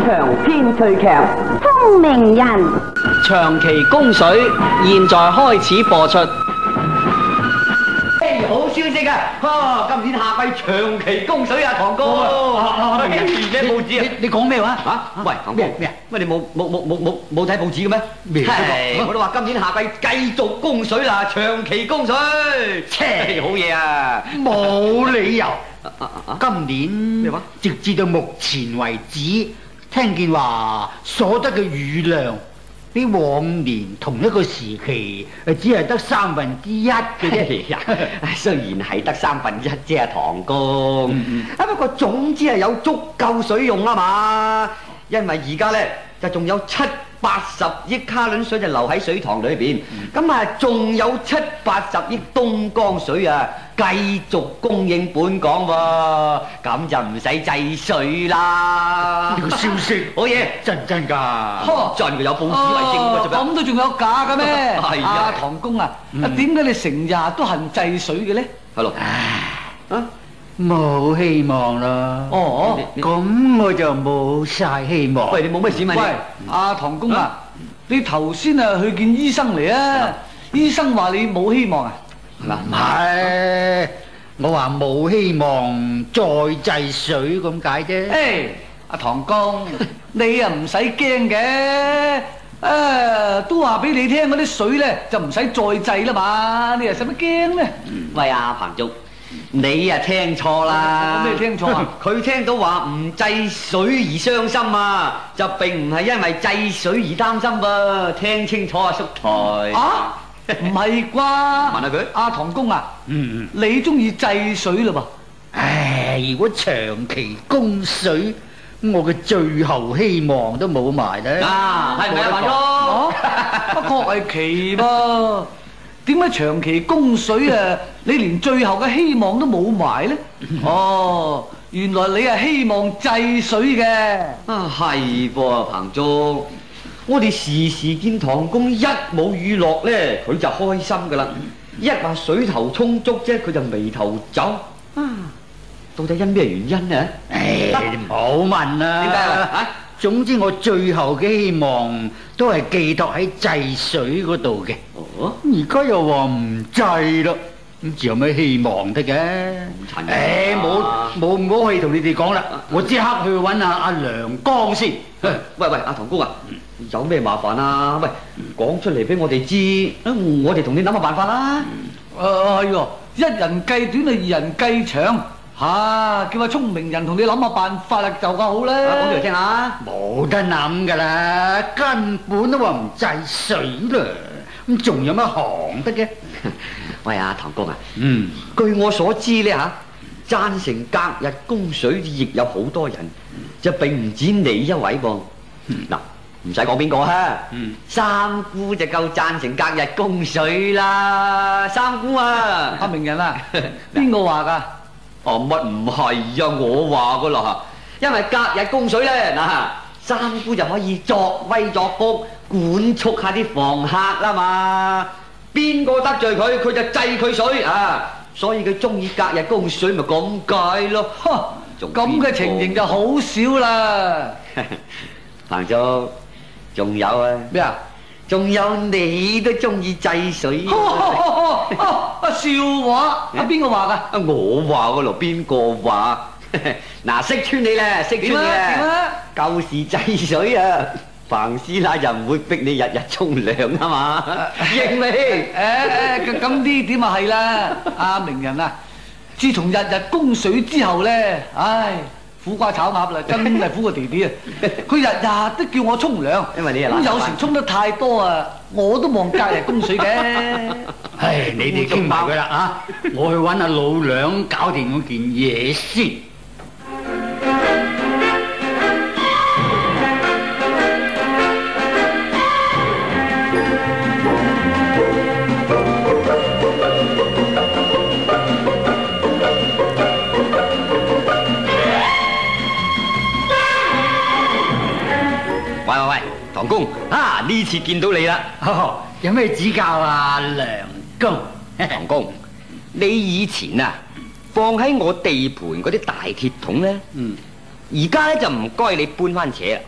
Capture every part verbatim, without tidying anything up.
長篇趣劇《 聰明人》 長期供水現在開始播出。 嘿，好消息啊！哈，今年夏季長期供水啊，堂哥。哦，而且報紙啊， 你講咩話？ 啊，喂，堂哥，咩乜你冇冇冇冇冇冇睇報紙嘅咩？ 咩？ 我都話今年夏季繼續供水啦，長期供水，切，好嘢啊！ 冇理由。今年咩話？ 直至到目前為止，聽見話所得嘅雨量，比往年同一個時期誒，只係得三分之一嘅啫。 雖然係得三分一啫，堂公。啊，不過總之係有足夠水用啊嘛。因為而家咧就仲有七八十億卡侖水就留喺水塘裏邊，咁啊仲有七八十億東江水啊，繼續供應本港喎，咁就唔使制水啦。 呢個消息好嘢， 真唔真㗎？ 真嘅，有報紙為證喎，做咩？ 咁都仲有假嘅咩？ 係啊啊，堂公啊，啊點解你成日都恨制水嘅咧？ 係咯，啊？ 冇希望啦。 哦， 咁我就冇晒希望。 喂，你冇咩事咩？ 喂，阿堂公啊，你頭先啊去見醫生嚟啊，醫生話你冇希望啊？ 唔係，我話冇希望再制水咁解啫。 誒，阿堂公，你啊唔使驚嘅，誒都話俾你聽嗰啲水咧就唔使再制啦嘛，你又使乜驚咧？ 喂，阿彭總。你啊聽錯啦！ 咩聽錯啊？ 佢聽到話唔制水而傷心啊，就並唔係因為制水而擔心噃。聽清楚啊，叔台。 啊？唔係啩？問下佢。 阿堂公啊， 嗯， 你中意制水嘞噃？ 唉，如果長期供水，我嘅最後希望都冇埋咧。 啊，係咪啊，彭總？ 哦，不確係奇噃。點解長期供水啊？你連最後嘅希望都冇埋呢？哦，原來你係希望制水嘅。 啊，係噃，彭總，我哋時時見堂公一冇雨落咧，佢就開心噶啦；一話水頭充足啫，佢就眉頭皺。啊，到底因咩原因呢？ 唉，你唔好問啦。 點解啊？ 總之我最後嘅希望都係寄託喺制水嗰度嘅。 哦， 而家又話唔制咯，咁仲有咩希望得嘅？誒，冇冇唔好去同你哋講啦，我即刻去揾下阿梁江先。 喂喂，阿堂公啊，有咩麻煩啊？喂，講出嚟俾我哋知，我哋同你諗下辦法啦。 誒係喎，一人計短啊，二人計長。嚇！叫阿聰明人同你諗下辦法啦，就夠好啦。 講出嚟聽下。 冇得諗噶啦，根本都話唔制水啦，咁仲有乜行得嘅？ 喂，阿堂公啊， 嗯， 據我所知咧嚇，贊成隔日供水亦有好多人，就並唔止你一位噃。嗱，唔使講邊個哈，三姑就夠贊成隔日供水啦。三姑啊， 阿明人啊，邊個話㗎？ 哦，乜唔係啊？我話噶啦，因為隔日供水咧，嗱，三姑就可以作威作福，管束下啲房客啦嘛。邊個得罪佢，佢就制佢水啊。所以佢中意隔日供水，咪咁解咯。 呵，咁嘅情形就好少啦。 彭總，仲有啊？ 咩啊？ 仲有你都中意制水。 啊，笑話！啊，邊個話㗎？ 啊，我話嗰度邊個話？嗱，識穿你咧，識穿你咧。舊時制水啊，彭師奶就唔會逼你日日沖涼啊嘛，認未？ 誒誒，咁呢點啊係啦，阿明人啊，自從日日供水之後咧，唉，苦瓜炒鴨啦，真係苦過弟弟啊！佢日日都叫我沖涼， 因為你係咁有時沖得太多啊，我都望隔日供水嘅。 唉，你哋傾埋佢啦啊！我去揾阿老梁搞掂嗰件嘢先。 喂喂喂，堂公啊，呢次見到你啦。 哦，有咩指教啊，梁公？ 堂公，你以前啊放喺我地盤嗰啲大鐵桶咧，嗯，而家咧就唔該你搬翻扯啦。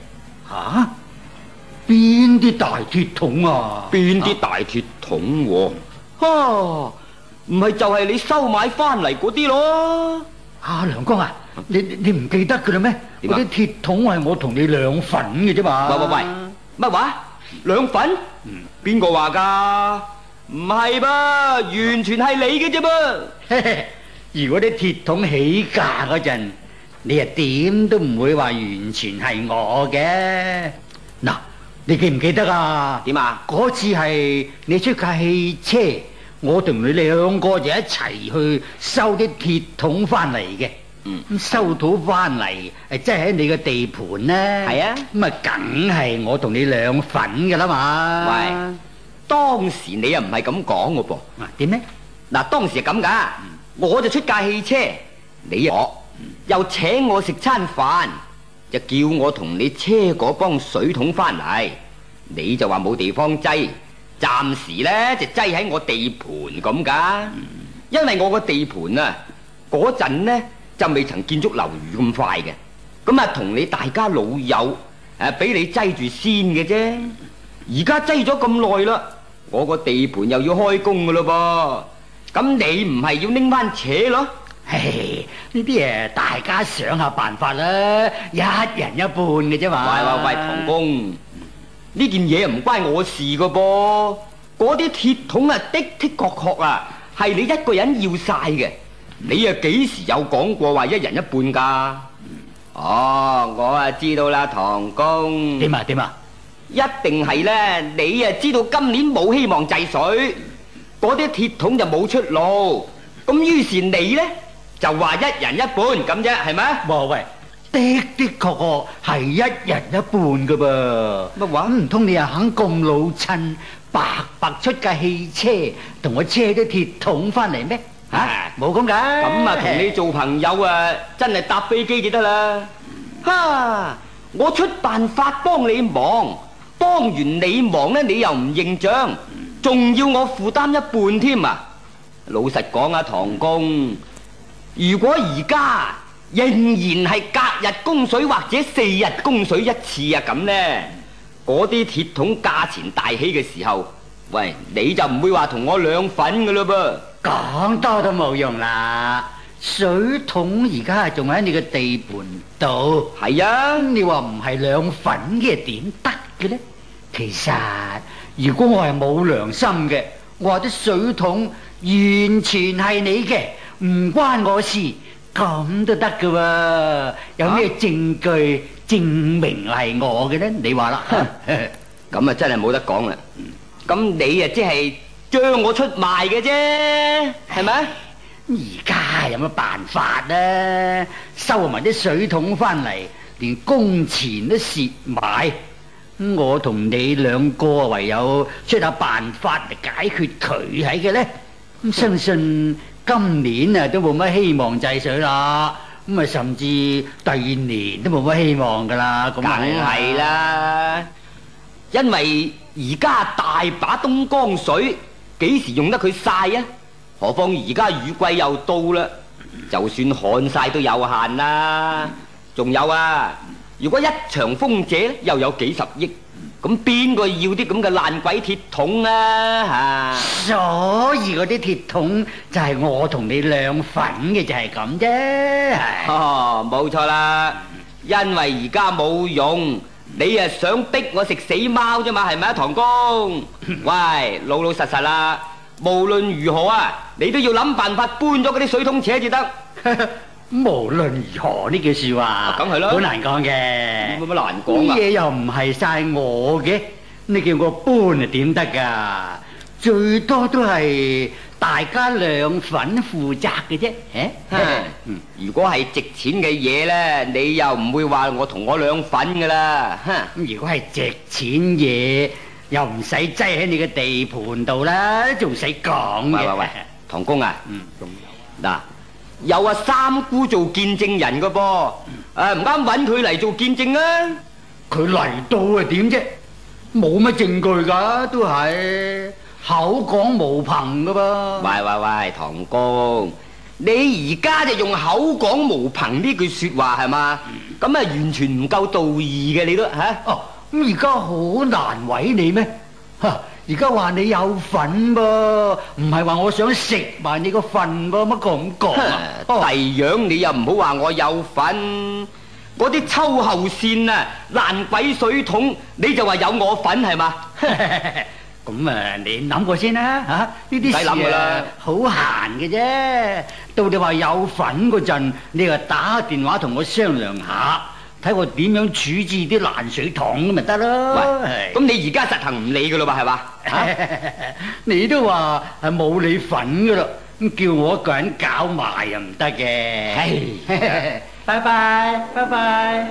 吓？邊啲大鐵桶啊？ 邊啲大鐵桶喎？啊，唔係就係你收買翻嚟嗰啲咯。 啊，梁光啊，你你唔記得噶啦咩？ 點啊嗰啲鐵桶係我同你兩份嘅啫嘛。 喂喂喂，乜話？兩份？嗯，邊個話噶？唔係噃，完全係你嘅啫噃。 如果啲鐵桶起價嗰陣，你又點都唔會話完全係我嘅。嗱，你記唔記得啊？ 點啊？ 嗰次係你出架汽車，我同你兩個就一齊去收啲鐵桶翻嚟嘅。 嗯， 咁收到翻嚟，誒，即係喺你嘅地盤咧。 係啊， 咁啊，梗係我同你兩份噶啦嘛。 喂，當時你又唔係咁講嘅噃。 啊，點呢？ 嗱，當時係咁噶，我就出架汽車，你我又請我食餐飯，就叫我同你車嗰幫水桶翻嚟，你就話冇地方擠，暫時呢就擠喺我地盤咁噶。因為我個地盤啊，嗰陣呢就未曾建築樓宇咁快嘅，咁啊同你大家老友誒俾你擠住先嘅啫。而家擠咗咁耐啦，我個地盤又要開工噶咯噃，咁你唔係要拎翻扯咯？ 唉，呢啲誒大家想下辦法啦，一人一半嘅啫嘛。 喂喂喂，唐公，呢件嘢唔關我事噶噃，嗰啲鐵桶啊的的確確啊係你一個人要晒嘅，你啊幾時有講過話一人一半噶？哦，我啊知道啦，唐公。 點啊點啊？ 一定係呢，你啊知道今年冇希望制水，嗰啲鐵桶就冇出路，咁於是你呢，就話一人一半咁啫，係咪？ 哇喂，的的確確係一人一半噶噃。 乜話？ 唔通你又肯咁老襯，白白出架汽車同我車啲鐵桶翻嚟咩？吓，冇咁噶。 咁啊，同你做朋友啊，真係搭飛機就得啦。哈，我出辦法幫你忙。幫完你忙呢，你又唔認賬，仲要我負擔一半添啊！老實講啊，唐公，如果而家仍然係隔日供水或者四日供水一次啊咁呢，嗰啲鐵桶價錢大起嘅時候，喂，你就唔會話同我兩份噶嘞噃。 講多都冇用啦，水桶而家仲喺你個地盤度。 係啊， 你話唔係兩份嘅點得嘅呢？其實如果我係冇良心嘅，我話啲水桶完全係你嘅，唔關我事，咁都得噶喎？有咩證據證明係我嘅呢？你話啦， 咁啊真係冇得講啦。咁你啊即係將我出賣嘅啫，係咪？ 而家有乜辦法呢？收埋啲水桶翻嚟，連工錢都蝕埋。我同你兩個唯有出下辦法嚟解決佢喺嘅呢。咁相信今年啊都冇乜希望制水啦。咁啊甚至第二年都冇乜希望噶啦。咁梗係啦，因為而家大把東江水，幾時用得佢晒啊？何況而家雨季又到啦，就算旱晒都有限啦。仲有啊，如果一場風者又有幾十億，咁邊個要啲咁嘅爛鬼鐵桶啊？吓， 所以嗰啲鐵桶就係我同你兩份嘅，就係咁啫。 哦，冇錯啦，因為而家冇用，你啊想逼我食死貓啫嘛，係咪啊，唐公？喂，老老實實啦，無論如何啊，你都要諗辦法搬咗嗰啲水桶扯至得。 無論如何呢句說話， 梗係啦， 好難講嘅。 冇乜難講啊！ 啲嘢又唔係晒我嘅，你叫我搬啊點得噶？最多都係大家兩份負責嘅啫。 嗯，如果係值錢嘅嘢咧，你又唔會話我同我兩份噶啦。 咁如果係值錢嘢，又唔使擠喺你嘅地盤度啦，仲使講嘅。 喂喂喂，唐公啊， 嗯， 嗱。有啊三姑做見證人噶噃，誒唔啱揾佢嚟做見證啊！ 佢嚟到啊點啫？冇乜證據噶，都係口講無憑噶噃。 喂喂喂，唐公， 你而家就用口講無憑呢句說話係嘛？咁啊完全唔夠道義嘅，你都吓？ 哦，咁而家好難為你咩？嚇！而家話你有份噃，唔係話我想食埋你個份噃，乜咁講啊？ 第樣你又唔好話我有份，嗰啲秋後線啊爛鬼水桶，你就話有我份係嘛？ 咁啊，你諗過先啦嚇，呢啲唔使諗㗎啦， 好閒嘅啫。到你話有份嗰陣，你就打電話同我商量下，睇我點樣處置啲爛水桶咁咪得咯。 喂，咁你而家實行唔理㗎啦嘛係嘛？ 你都話係冇你份㗎啦，咁叫我一個人搞埋又唔得嘅。唉，拜拜，拜拜。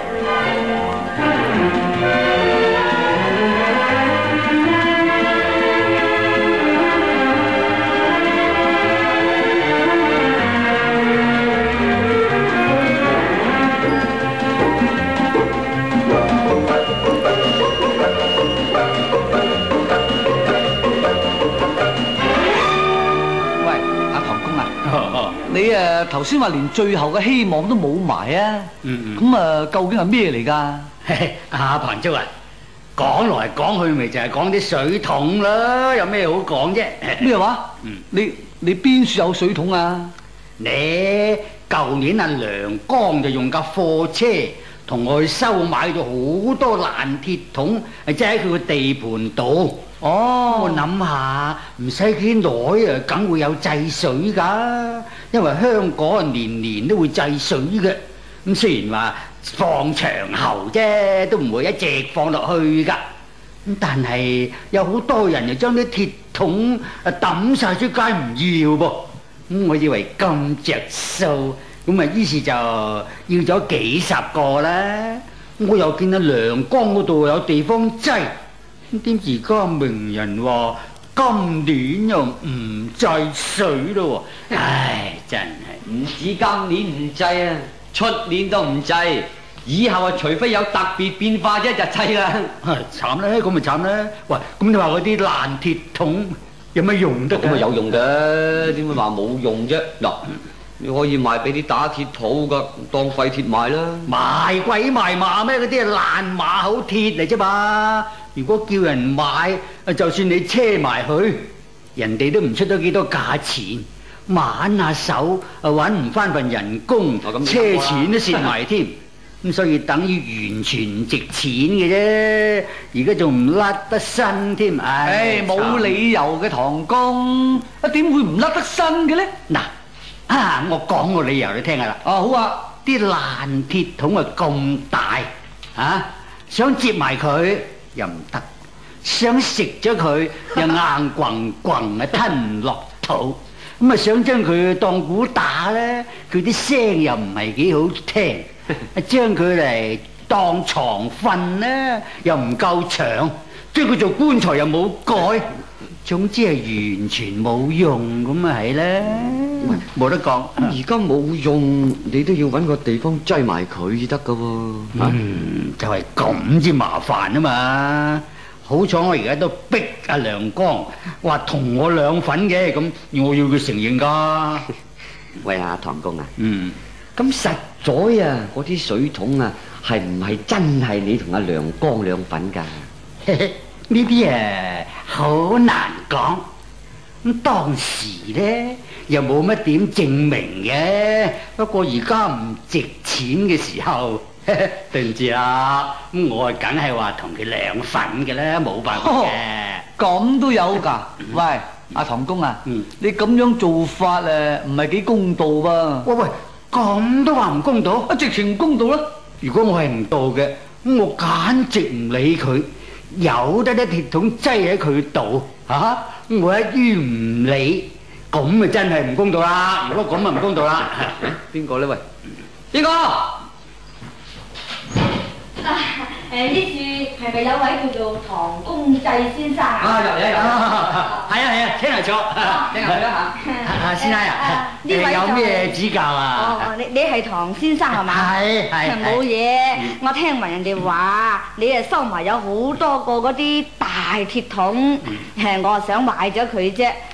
你誒頭先話連最後嘅希望都冇埋啊！咁啊，究竟係咩嚟㗎？ 阿彭叔啊，講來講去咪就係講啲水桶啦，有咩好講啫？ 咩話？你你邊處有水桶啊？ 你舊年阿梁江就用架貨車同我去收買咗好多爛鐵桶，係即係喺佢個地盤度。哦，我諗下唔使幾耐啊，梗會有制水㗎，因為香港年年都會制水嘅。咁雖然話放長喉啫，都唔會一直放落去㗎。咁但係有好多人就將啲鐵桶啊抌曬出街唔要噃。咁我以為咁著數，咁啊於是就要咗幾十個啦。我又見到梁江嗰度有地方擠。點而家名人話今年又唔制水咯喎！唉，真係唔止今年唔制啊，出年都唔制，以後啊除非有特別變化啫就制啦。 慘啦，咁咪慘啦！喂，咁你話嗰啲爛鐵桶有乜用得？ 咁啊有用嘅，點會話冇用啫？嗱，你可以賣俾啲打鐵鋪噶，當廢鐵賣啦。 賣鬼賣馬咩？嗰啲係爛馬口鐵嚟啫嘛！如果叫人買，就算你車埋去，人哋都唔出得幾多價錢，挽下手啊揾唔翻份人工，車錢都蝕埋添。咁所以等於完全唔值錢嘅啫。而家仲唔甩得身添？唉， 冇理由嘅，唐公，啊點會唔甩得身嘅咧？ 嗱，啊我講個理由你聽下啦。 哦，好啊， 啲爛鐵桶啊咁大，啊想接埋佢又唔得，想食咗佢又硬滾滾啊吞唔落肚，咁啊想將佢當鼓打咧，佢啲聲又唔係幾好聽，將佢嚟當床瞓咧又唔夠長，將佢做棺材又冇蓋，總之係完全冇用咁啊係啦，冇得講。 而家冇用，你都要揾個地方擠埋佢至得噶喎。 嗯，就係咁之麻煩啊嘛。好彩我而家都逼阿梁江話同我兩份嘅，咁我要佢承認噶。 喂，阿唐公啊， 嗯， 咁實在啊，嗰啲水桶啊，係唔係真係你同阿梁江兩份噶？ 呢啲啊好難講。咁當時咧又冇乜點證明嘅，不過而家唔值錢嘅時候，對唔住啦，咁我啊梗係話同佢兩份嘅啦，冇辦法嘅。 咁都有㗎？喂，阿唐公啊， 嗯， 你咁樣做法誒唔係幾公道噃？ 喂喂，咁都話唔公道？ 啊，直情唔公道啦！ 如果我係唔道嘅，咁我簡直唔理佢，由得啲鐵桶擠喺佢度嚇，我一於唔理，咁啊真係唔公道啦！如果咁啊唔公道啦， 邊個咧？喂，邊個？ 誒呢處係咪有位叫做唐公濟先生啊？ 啊，入嚟入嚟， 係啊係啊，請嚟坐， 聽下佢啦嚇。 師奶啊， 呢位有咩指教啊？ 哦，你你係唐先生係嘛？ 係係冇嘢，我聽聞人哋話你誒收埋有好多個嗰啲大鐵桶，誒我啊想買咗佢啫。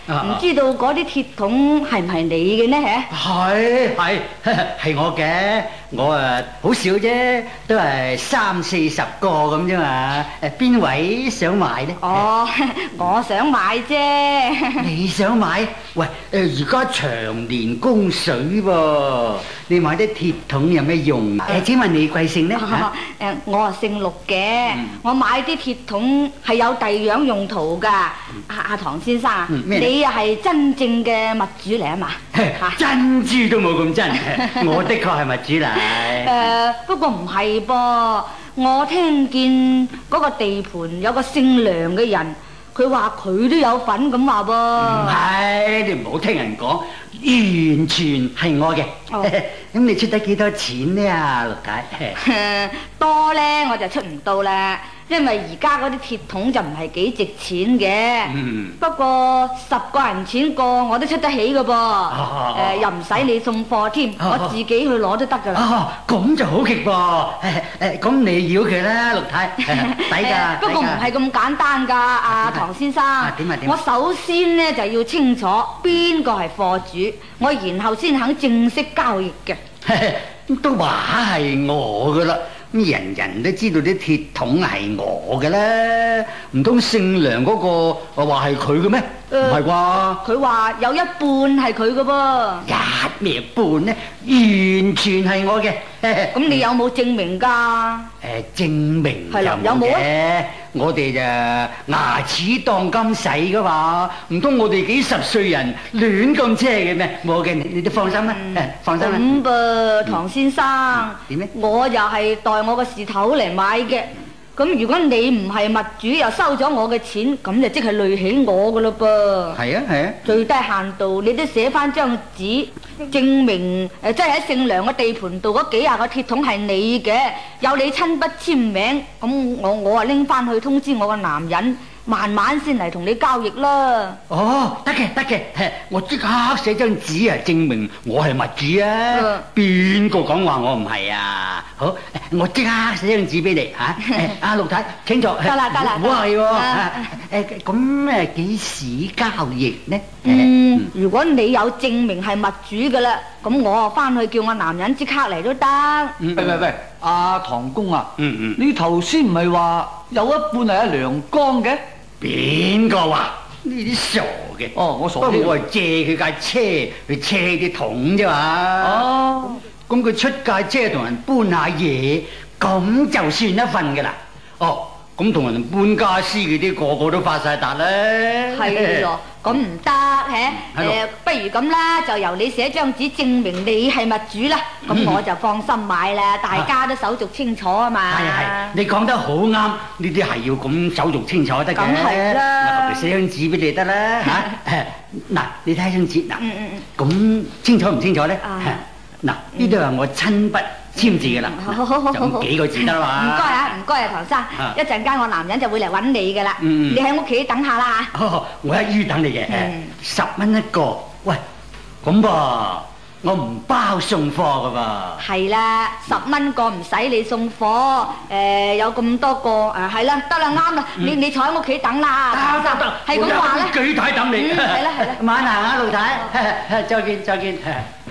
唔知道嗰啲鐵桶係唔係你嘅呢？ 係係係我嘅，我誒好少啫，都係三四十個咁啫嘛。誒邊位想買呢？ 哦，我想買啫。 你想買？喂誒，而家長年供水喎，你買啲鐵桶有咩用？誒請問你貴姓呢？ 誒我啊姓陸嘅，我買啲鐵桶係有第二樣用途㗎。阿阿唐先生啊，你又係真正嘅物主嚟啊嘛？ 珍珠都冇咁真，我的確係物主嚟。 誒不過唔係噃，我聽見嗰個地盤有個姓梁嘅人，佢話佢都有份咁話噃。 唔係，你唔好聽人講，完全係我嘅。咁你出得幾多錢呢？啊，陸太？ 多呢我就出唔到啦。因為而家嗰啲鐵桶就唔係幾值錢嘅，嗯、不過十個銀錢個我都出得起嘅噃，誒、啊呃、又唔使你送貨添，啊、我自己去攞都得㗎啦。哦， 咁就好極噃，誒誒，咁你要佢啦，陸太，抵㗎。 不過唔係咁簡單㗎，阿唐先生。點啊點？我首先呢就要清楚邊個係貨主，我然後先肯正式交易嘅。 都話係我㗎啦。咁人人都知道啲鐵桶係我嘅啦，唔通姓梁嗰個話係佢嘅咩？唔係啩？ 佢話有一半係佢嘅噃。 一咩半呢？完全係我嘅。 咁你有冇證明㗎？ 誒證明就冇嘅。我哋就牙齒當金使㗎嘛，唔通我哋幾十歲人亂咁車嘅咩？冇嘅，你你都放心啦，放心啦。 咁噃，唐先生。 點咧？ 我又係代我個事頭嚟買嘅。咁如果你唔係物主又收咗我嘅錢，咁就即係累起我噶咯噃。 係啊係啊。最低限度你都寫翻張紙，證明誒，即係喺姓梁嘅地盤度嗰幾廿個鐵桶係你嘅，有你親筆簽名，咁我我啊拎翻去通知我個男人，慢慢先嚟同你交易啦。 哦，得嘅得嘅，我即刻寫張紙啊，證明我係物主啊。邊個講話我唔係啊？好，我即刻寫張紙俾你嚇。阿陸太，請坐。 得啦得啦。 唔好係喎。誒咁誒幾時交易呢？ 嗯，如果你有證明係物主嘅啦，咁我啊翻去叫我男人即刻嚟都得。 喂喂喂，阿唐公啊，嗯嗯，你頭先唔係話有一半係阿梁江嘅？ 邊個話？呢啲傻嘅。 哦，我傻。 不過我係借佢架車去車啲桶啫嘛。哦。咁佢出架車同人搬下嘢，咁就算一份㗎啦。哦。咁同人搬家私嗰啲個個都發晒達啦。 係咯，咁唔得嘅。誒，不如咁啦，就由你寫張紙證明你係物主啦。咁我就放心買啦，大家都手續清楚啊嘛。係係， 你講得好啱，呢啲係要咁手續清楚得嘅。 梗係啦。 嗱，寫張紙俾你得啦嚇。嗱，你睇張紙嗱，咁清楚唔清楚咧？嗱，呢度係我親筆簽字嘅啦，就咁幾個字得啦嘛。 唔該啊，唔該啊，唐生，一陣間我男人就會嚟揾你嘅啦。你喺屋企等下啦嚇。 我一於等你嘅，十蚊一個。喂，咁噃，我唔包送貨嘅噃。係啦，十蚊個唔使你送貨。誒，有咁多個誒，係啦，得啦，啱啦。你你坐喺屋企等啦。得得得，係咁話啦。 幾太等你。 係啦係啦。 晚行啊，老太，再見再見。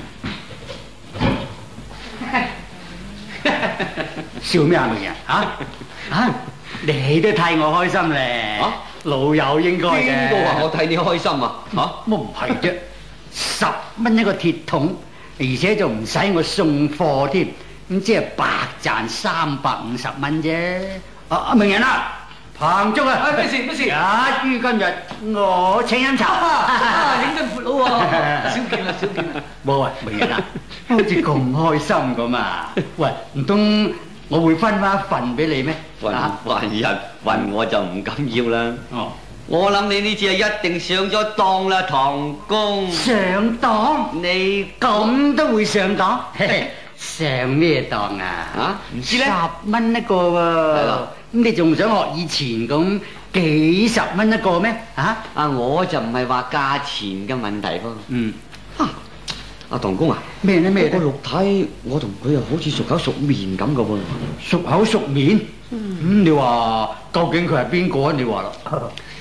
笑咩啊，明人？嚇嚇，你都替我開心咧。嚇，老友應該嘅。 邊個話我替你開心啊？嚇， 乜唔係啫？十蚊一個鐵桶，而且仲唔使我送貨添，咁即係白賺三百五十蚊啫。啊啊，明人啊！彭足啊！ 咩事咩事？ 一於今日我請飲茶。 啊，認真闊佬喎！少見啦少見啦。 冇啊，明人啊，好似咁開心咁啊！喂，唔通我會分翻一份俾你咩？ 還還一份我就唔敢要啦。哦，我諗你呢次係一定上咗當啦，唐公。 上當？你咁都會上當？上咩當啊？啊，唔知咧。十蚊一個喎。係咯。咁你仲想學以前咁幾十蚊一個咩？啊！ 啊，我就唔係話價錢嘅問題噃。 嗯。 啊，阿唐公啊。 咩咧咩咧？ 個陸太，我同佢又好似熟口熟面咁嘅喎。 熟口熟面？嗯。咁你話究竟佢係邊個啊？你話啦。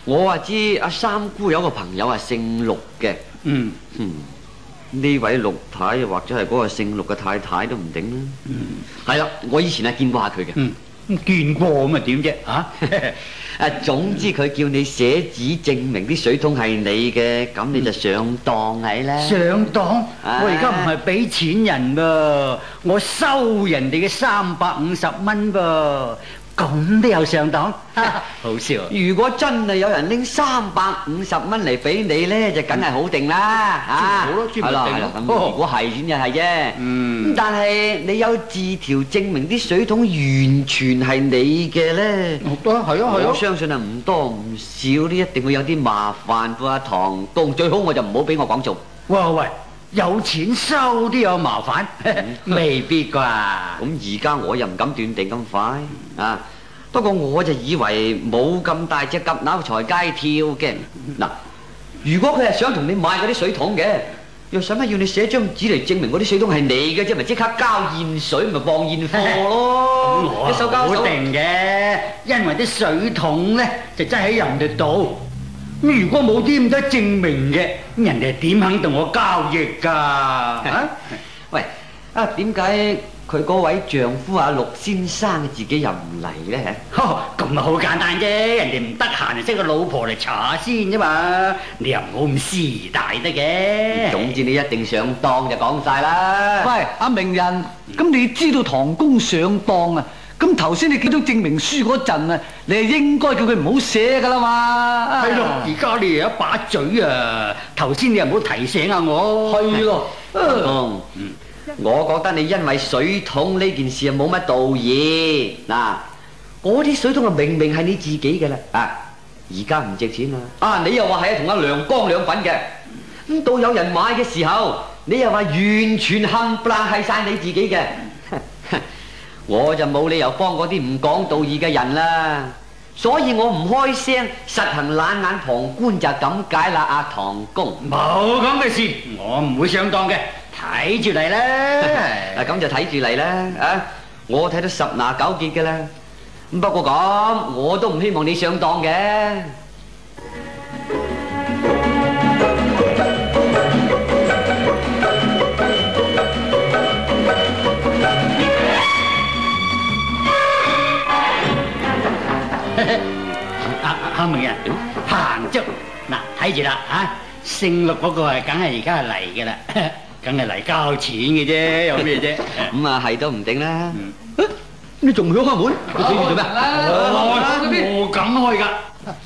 我話知阿三姑有個朋友係姓陸嘅。 嗯嗯，呢位陸太或者係嗰個姓陸嘅太太都唔定啦。嗯，係啦，我以前係見過下佢嘅。 嗯，見過咁啊點啫？啊， 啊，總之佢叫你寫紙證明啲水桶係你嘅，咁你就上當係啦。 上當？ 啊我而家唔係俾錢人噃，我收人哋嘅三百五十蚊噃。咁都有上當，好笑。 如果真係有人拎三百五十蚊嚟俾你咧，就梗係好定啦，嚇。 好咯，專門定係啦，咁咯。 如果係先至係啫。 嗯。 咁但係你有字條證明啲水桶完全係你嘅咧， 都係啊，係啊。 我相信啊，唔多唔少都一定會有啲麻煩噃。阿唐公，最好我就唔好俾我講做。 喂喂，有錢收都有麻煩，未必啩？ 咁而家我又唔敢斷定咁快啊！不過我就以為冇咁大隻蛤乸隨街跳嘅。嗱，如果佢係想同你買嗰啲水桶嘅，又使乜要你寫張紙嚟證明嗰啲水桶係你嘅啫？咪即刻交現水，咪放現貨咯！一手交手。 好定嘅，因為啲水桶咧就真喺人哋度。咁如果冇啲咁多證明嘅，人哋點肯同我交易㗎？啊？ 喂，啊點解佢嗰位丈夫阿陸先生自己又唔嚟咧？ 咁啊好簡單啫，人哋唔得閒就識個老婆嚟查下先啫嘛。你又唔好咁私大得嘅。 總之你一定上當就講晒啦。 喂，阿明人，咁你知道唐公上當啊？咁頭先你見到證明書嗰陣啊，你係應該叫佢唔好寫噶啦嘛。 係咯，而家你又一把嘴啊！頭先你又唔好提醒下我。 係咯。 嗯，我覺得你因為水桶呢件事啊冇乜道義。嗱，嗰啲水桶啊明明係你自己嘅啦，啊，而家唔值錢啦。啊，你又話係同阿梁江兩份嘅，咁到有人買嘅時候，你又話完全冚唪唥係晒你自己嘅。我就冇理由幫嗰啲唔講道義嘅人啦，所以我唔開聲，實行冷眼旁觀就咁解啦。阿唐公， 冇咁嘅事，我唔會上當嘅，睇住嚟啦。 啊咁就睇住嚟啦，啊，我睇到十拿九結嘅啦。咁不過咁，我都唔希望你上當嘅。 阿阿明人，行足嗱，睇住啦嚇，姓陸嗰個係梗係而家係嚟嘅啦，梗係嚟交錢嘅啫，有咩啫？ 咁啊係都唔定啦。你仲唔響開門？你企住做咩？ 我我敢開㗎。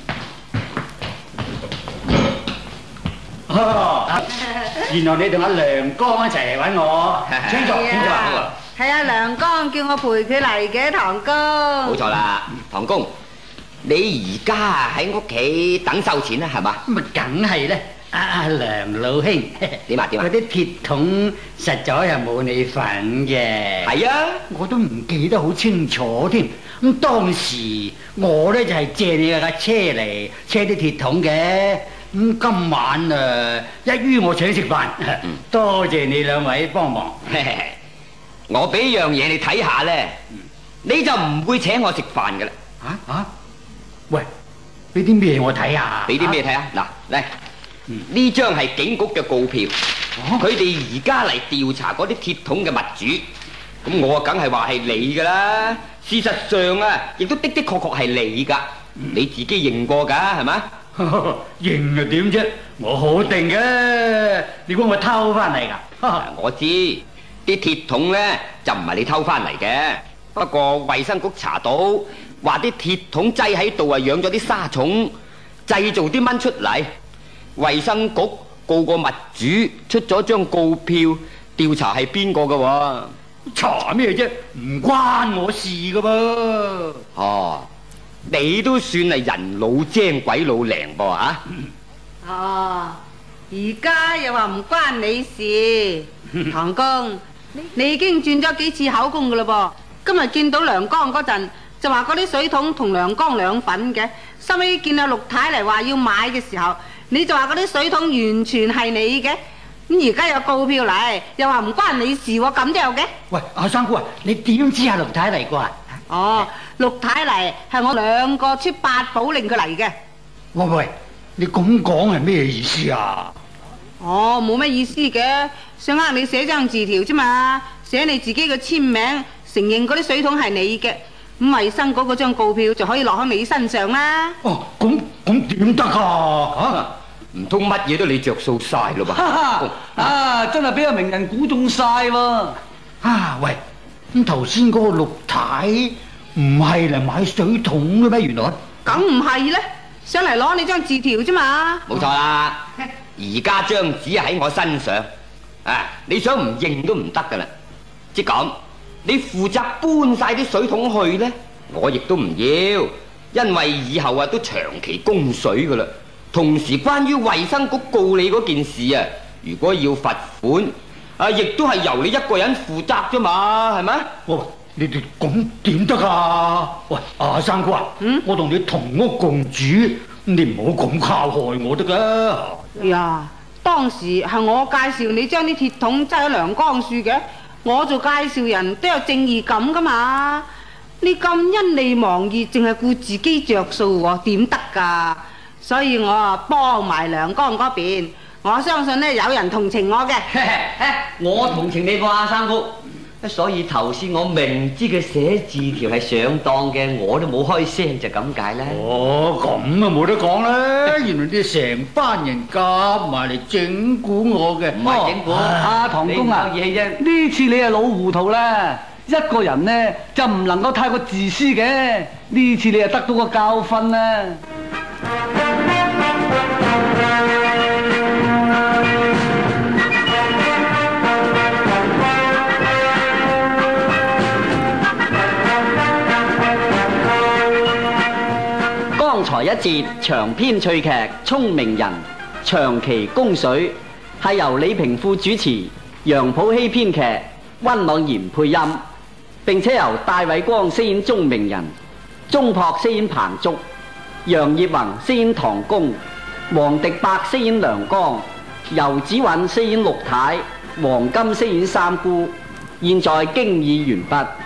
原來你同阿梁江一齊嚟揾我，請坐，請坐。 係阿梁江叫我陪佢嚟嘅，唐公。 冇錯啦，唐公，你而家喺屋企等收錢啦，係嘛？ 咁啊，梗係咧。阿阿梁老兄， 點啊點啊？ 嗰啲鐵桶實在係冇你份嘅。 係啊， 我都唔記得好清楚添。咁當時我咧就係借你架車嚟車啲鐵桶嘅。咁今晚誒，一於我請食飯，多謝你兩位幫忙。 我俾樣嘢你睇下咧，你就唔會請我食飯噶啦。 啊啊！喂，俾啲咩我睇下？ 俾啲咩睇啊？嗱，嚟，呢張係警局嘅告票，佢哋而家嚟調查嗰啲鐵桶嘅物主，咁我啊梗係話係你噶啦。事實上啊，亦都的的確確係你噶，你自己認過噶，係咪？ 認又點啫？我好定嘅，你估我偷翻嚟噶？ 我知啲鐵桶咧就唔係你偷翻嚟嘅，不過衛生局查到話啲鐵桶擠喺度啊，養咗啲沙蟲，製造啲蚊出嚟。衛生局告個物主出咗張告票，調查係邊個嘅喎？ 查咩啫？唔關我事噶噃。 哦，你都算係人老精鬼老靈噃嚇。 哦，而家又話唔關你事，唐公，你已經轉咗幾次口供噶啦噃。今日見到梁江嗰陣，就話嗰啲水桶同梁江兩份嘅，收尾見阿陸太嚟話要買嘅時候，你就話嗰啲水桶完全係你嘅。咁而家有告票嚟，又話唔關你事喎，咁都有嘅。 喂，阿三姑啊，你點知阿陸太嚟過啊？ 哦，陸太嚟係我兩個出八寶令佢嚟嘅。 喂喂，你咁講係咩意思啊？ 哦，冇乜意思嘅，想呃你寫張字條啫嘛，寫你自己嘅簽名，承認嗰啲水桶係你嘅，咁衛生局嗰張告票就可以落喺你身上啦。 哦，咁咁點得啊？ 唔通乜嘢都你着數晒咯噃？ 啊，真係俾阿名人估中晒喎！ 啊，喂，咁頭先嗰個陸太唔係嚟買水桶嘅咩？原來梗唔係咧，上嚟攞你張字條啫嘛。 冇錯啦，而家張紙喺我身上，啊，你想唔認都唔得噶啦。即講，你負責搬晒啲水桶去呢，我亦都唔要，因為以後啊都長期供水噶啦。同時，關於衛生局告你嗰件事啊，如果要罰款，啊，亦都係由你一個人負責啫嘛，係咪？ 喂，你哋咁點得啊？喂，阿三姑啊，嗯、我同你同屋共住，你唔好咁靠害我得噶。 哎呀，當時係我介紹你將啲鐵桶擠喺梁江樹嘅，我做介紹人都有正義感噶嘛。你咁因利忘義，淨係顧自己着數喎，點得噶？所以我啊幫埋梁江嗰邊，我相信咧有人同情我嘅。 我同情你個阿三姑，所以頭先我明知佢寫字條係上當嘅，我都冇開聲就咁解啦。 哦，咁啊冇得講啦！原來你成班人夾埋嚟整蠱我嘅， 唔係整蠱。 阿唐公啊，呢次你係老糊塗啦！一個人呢就唔能夠太過自私嘅，呢次你就得到個教訓啦。 剛才一節長篇趣劇《聰明人》長期供水，係由李平富主持，楊普希編劇，温朗賢配音，並且由戴偉光飾演聰明人，鐘樸飾演彭竹，楊業宏飾演唐公，黃迪伯飾演梁江，游子韻飾演陸太，黃金飾演三姑。現在經已完畢。